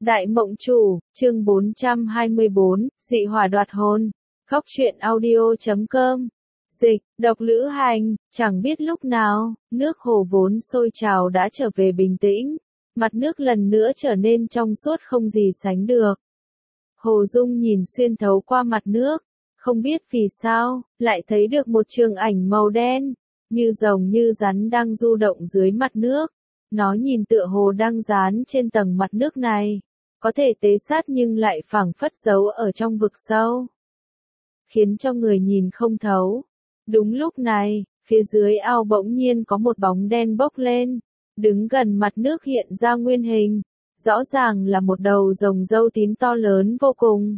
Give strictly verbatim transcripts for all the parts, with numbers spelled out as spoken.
Đại Mộng Chủ, chương bốn trăm hai mươi bốn, dị hỏa đoạt hồn. Góc truyện audio chấm com. Dịch, độc lữ hành, chẳng biết lúc nào, nước hồ vốn sôi trào đã trở về bình tĩnh. Mặt nước lần nữa trở nên trong suốt không gì sánh được. Hồ Dung nhìn xuyên thấu qua mặt nước, không biết vì sao, lại thấy được một trường ảnh màu đen, như rồng như rắn đang du động dưới mặt nước. Nó nhìn tựa hồ đang dán trên tầng mặt nước này, có thể tế sát nhưng lại phảng phất giấu ở trong vực sâu, khiến cho người nhìn không thấu. Đúng lúc này, phía dưới ao bỗng nhiên có một bóng đen bốc lên, đứng gần mặt nước hiện ra nguyên hình, rõ ràng là một đầu rồng râu tím to lớn vô cùng.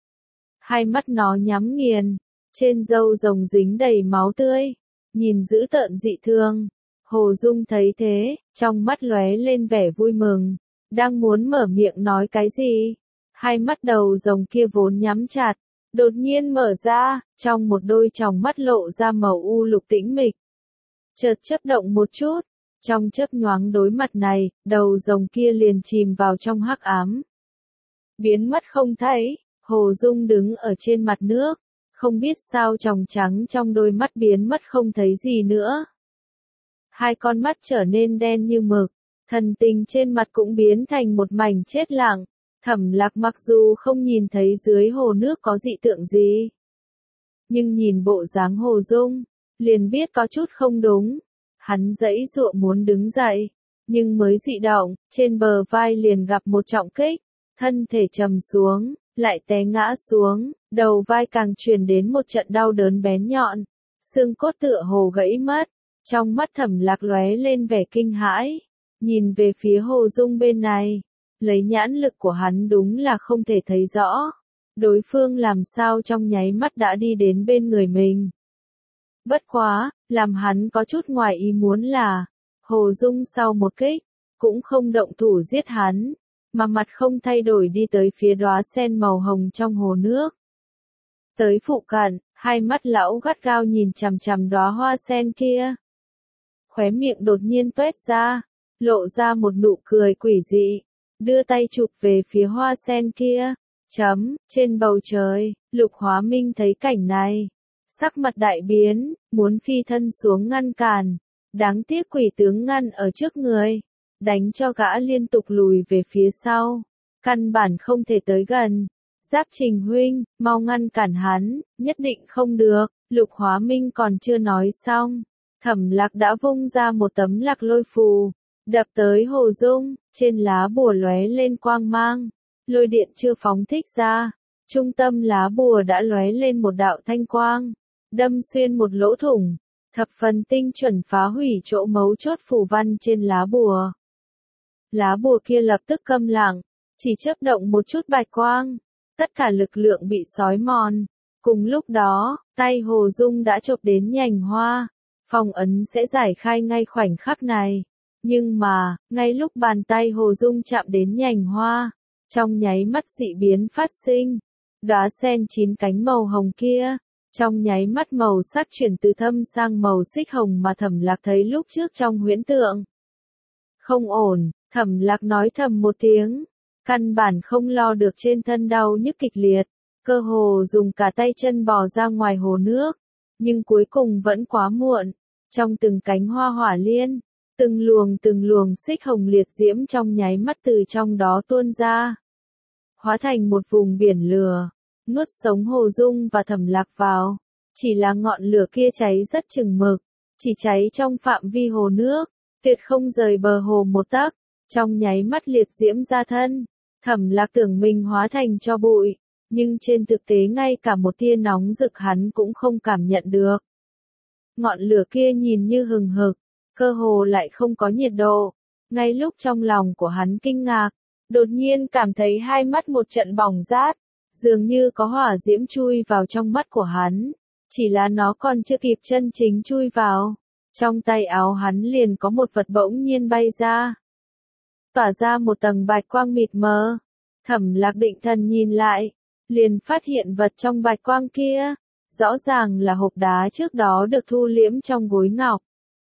Hai mắt nó nhắm nghiền, trên râu rồng dính đầy máu tươi, nhìn dữ tợn dị thường. Hồ Dung thấy thế, trong mắt lóe lên vẻ vui mừng, đang muốn mở miệng nói cái gì. Hai mắt đầu rồng kia vốn nhắm chặt, đột nhiên mở ra, trong một đôi tròng mắt lộ ra màu u lục tĩnh mịch. Chợt chớp động một chút, trong chớp nhoáng đối mặt này, đầu rồng kia liền chìm vào trong hắc ám. Biến mất không thấy, Hồ Dung đứng ở trên mặt nước, không biết sao tròng trắng trong đôi mắt biến mất không thấy gì nữa. Hai con mắt trở nên đen như mực, thần tình trên mặt cũng biến thành một mảnh chết lặng. Thẩm Lạc mặc dù không nhìn thấy dưới hồ nước có dị tượng gì, nhưng nhìn bộ dáng Hồ Dung, liền biết có chút không đúng. Hắn giãy giụa muốn đứng dậy, nhưng mới dị động, trên bờ vai liền gặp một trọng kích, thân thể trầm xuống, lại té ngã xuống, đầu vai càng truyền đến một trận đau đớn bén nhọn, xương cốt tựa hồ gãy mất. Trong mắt Thẩm Lạc lóe lên vẻ kinh hãi, nhìn về phía Hồ Dung bên này, lấy nhãn lực của hắn đúng là không thể thấy rõ, đối phương làm sao trong nháy mắt đã đi đến bên người mình. Bất quá, làm hắn có chút ngoài ý muốn là, Hồ Dung sau một kích, cũng không động thủ giết hắn, mà mặt không thay đổi đi tới phía đóa sen màu hồng trong hồ nước. Tới phụ cận, hai mắt lão gắt gao nhìn chằm chằm đóa hoa sen kia. Khóe miệng đột nhiên toét ra, lộ ra một nụ cười quỷ dị, đưa tay chụp về phía hoa sen kia. Chấm, trên bầu trời, Lục Hóa Minh thấy cảnh này, sắc mặt đại biến, muốn phi thân xuống ngăn cản, đáng tiếc quỷ tướng ngăn ở trước người, đánh cho gã liên tục lùi về phía sau, căn bản không thể tới gần. Giáp Trình huynh, mau ngăn cản hắn, nhất định không được. Lục Hóa Minh còn chưa nói xong, Thẩm Lạc đã vung ra một tấm lạc lôi phù, đập tới Hồ Dung, trên lá bùa lóe lên quang mang, lôi điện chưa phóng thích ra, trung tâm lá bùa đã lóe lên một đạo thanh quang, đâm xuyên một lỗ thủng, thập phần tinh chuẩn phá hủy chỗ mấu chốt phù văn trên lá bùa. Lá bùa kia lập tức câm lặng, chỉ chớp động một chút bạch quang, tất cả lực lượng bị xói mòn. Cùng lúc đó, tay Hồ Dung đã chộp đến nhành hoa, phong ấn sẽ giải khai ngay khoảnh khắc này. Nhưng mà, ngay lúc bàn tay Hồ Dung chạm đến nhành hoa, trong nháy mắt dị biến phát sinh. Đóa sen chín cánh màu hồng kia, trong nháy mắt màu sắc chuyển từ thâm sang màu xích hồng mà Thẩm Lạc thấy lúc trước trong huyễn tượng. Không ổn, Thẩm Lạc nói thầm một tiếng, căn bản không lo được trên thân đau nhức kịch liệt, cơ hồ dùng cả tay chân bò ra ngoài hồ nước, nhưng cuối cùng vẫn quá muộn. Trong từng cánh hoa hỏa liên, từng luồng từng luồng xích hồng liệt diễm trong nháy mắt từ trong đó tuôn ra, hóa thành một vùng biển lửa, nuốt sống Hồ Dung và Thẩm Lạc vào. Chỉ là ngọn lửa kia cháy rất chừng mực, chỉ cháy trong phạm vi hồ nước, tuyệt không rời bờ hồ một tấc, trong nháy mắt liệt diễm ra thân. Thẩm Lạc tưởng mình hóa thành tro bụi, nhưng trên thực tế ngay cả một tia nóng rực hắn cũng không cảm nhận được. Ngọn lửa kia nhìn như hừng hực, cơ hồ lại không có nhiệt độ. Ngay lúc trong lòng của hắn kinh ngạc, đột nhiên cảm thấy hai mắt một trận bỏng rát, dường như có hỏa diễm chui vào trong mắt của hắn. Chỉ là nó còn chưa kịp chân chính chui vào, trong tay áo hắn liền có một vật bỗng nhiên bay ra, tỏa ra một tầng bạch quang mịt mờ. Thẩm Lạc định thần nhìn lại, liền phát hiện vật trong bạch quang kia, rõ ràng là hộp đá trước đó được thu liễm trong gối ngọc.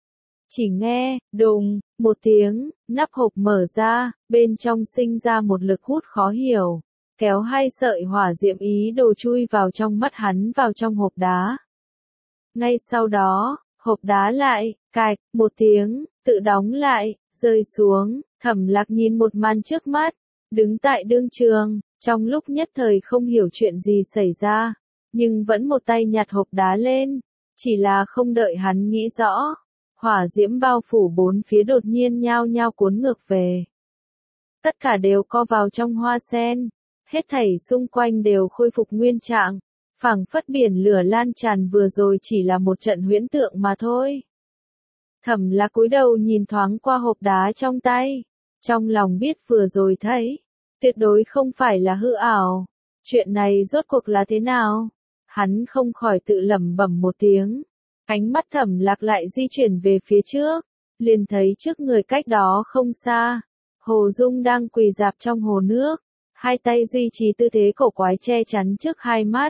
Chỉ nghe, đùng, một tiếng, nắp hộp mở ra, bên trong sinh ra một lực hút khó hiểu, kéo hai sợi hỏa diệm ý đồ chui vào trong mắt hắn vào trong hộp đá. Ngay sau đó, hộp đá lại, cạch, một tiếng, tự đóng lại, rơi xuống, Thẩm Lạc nhìn một màn trước mắt, đứng tại đương trường, trong lúc nhất thời không hiểu chuyện gì xảy ra, nhưng vẫn một tay nhặt hộp đá lên, chỉ là không đợi hắn nghĩ rõ, hỏa diễm bao phủ bốn phía đột nhiên nhao nhao cuốn ngược về. Tất cả đều co vào trong hoa sen, hết thảy xung quanh đều khôi phục nguyên trạng, phảng phất biển lửa lan tràn vừa rồi chỉ là một trận huyễn tượng mà thôi. Thẩm Lạc cúi đầu nhìn thoáng qua hộp đá trong tay, trong lòng biết vừa rồi thấy, tuyệt đối không phải là hư ảo. Chuyện này rốt cuộc là thế nào? Hắn không khỏi tự lẩm bẩm một tiếng. Ánh mắt Thẩm Lạc lại di chuyển về phía trước, liền thấy trước người cách đó không xa, Hồ Dung đang quỳ rạp trong hồ nước, hai tay duy trì tư thế cổ quái che chắn trước hai mắt.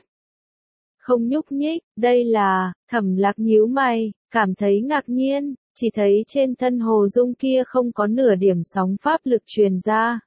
Không nhúc nhích, đây là, Thẩm Lạc nhíu mày, cảm thấy ngạc nhiên, chỉ thấy trên thân Hồ Dung kia không có nửa điểm sóng pháp lực truyền ra.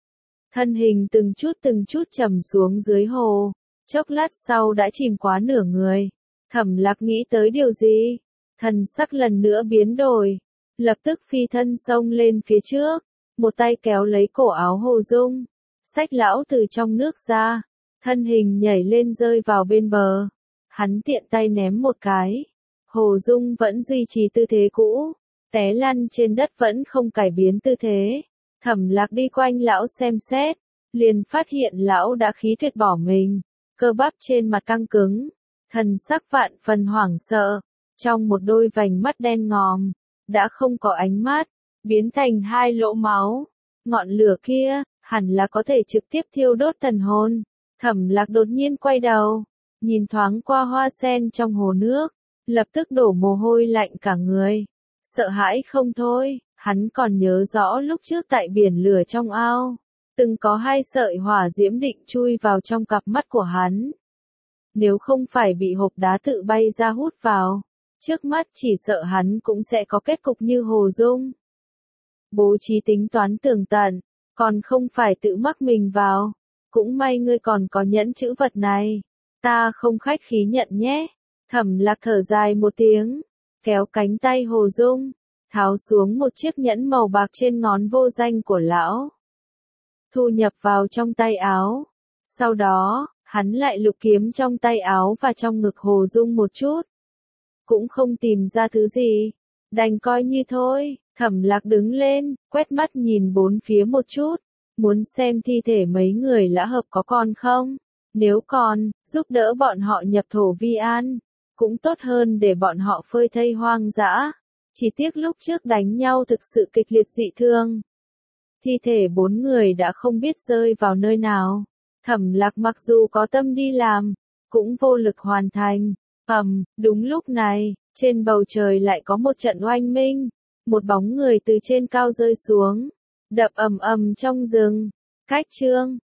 Thân hình từng chút từng chút trầm xuống dưới hồ, chốc lát sau đã chìm quá nửa người. Thẩm Lạc nghĩ tới điều gì? Thần sắc lần nữa biến đổi, lập tức phi thân xông lên phía trước, một tay kéo lấy cổ áo Hồ Dung, xách lão từ trong nước ra, thân hình nhảy lên rơi vào bên bờ. Hắn tiện tay ném một cái, Hồ Dung vẫn duy trì tư thế cũ, té lăn trên đất vẫn không cải biến tư thế. Thẩm Lạc đi quanh lão xem xét, liền phát hiện lão đã khí tuyệt bỏ mình, cơ bắp trên mặt căng cứng, thần sắc vạn phần hoảng sợ, trong một đôi vành mắt đen ngòm, đã không có ánh mắt, biến thành hai lỗ máu. Ngọn lửa kia, hẳn là có thể trực tiếp thiêu đốt thần hồn. Thẩm Lạc đột nhiên quay đầu, nhìn thoáng qua hoa sen trong hồ nước, lập tức đổ mồ hôi lạnh cả người, sợ hãi không thôi. Hắn còn nhớ rõ lúc trước tại biển lửa trong ao, từng có hai sợi hỏa diễm định chui vào trong cặp mắt của hắn. Nếu không phải bị hộp đá tự bay ra hút vào, trước mắt chỉ sợ hắn cũng sẽ có kết cục như Hồ Dung. Bố trí tính toán tường tận, còn không phải tự mắc mình vào. Cũng may ngươi còn có nhẫn chữ vật này, ta không khách khí nhận nhé. Thẩm Lạc thở dài một tiếng, kéo cánh tay Hồ Dung, tháo xuống một chiếc nhẫn màu bạc trên ngón vô danh của lão, thu nhập vào trong tay áo. Sau đó, hắn lại lục kiếm trong tay áo và trong ngực Hồ Dung một chút, cũng không tìm ra thứ gì, đành coi như thôi. Thẩm Lạc đứng lên, quét mắt nhìn bốn phía một chút, muốn xem thi thể mấy người lã hợp có còn không, nếu còn, giúp đỡ bọn họ nhập thổ vi an, cũng tốt hơn để bọn họ phơi thây hoang dã. Chỉ tiếc lúc trước đánh nhau thực sự kịch liệt dị thương. Thi thể bốn người đã không biết rơi vào nơi nào. Thẩm Lạc mặc dù có tâm đi làm, cũng vô lực hoàn thành. Ầm, đúng lúc này, trên bầu trời lại có một trận oanh minh. Một bóng người từ trên cao rơi xuống, đập ầm ầm trong rừng. Cách chương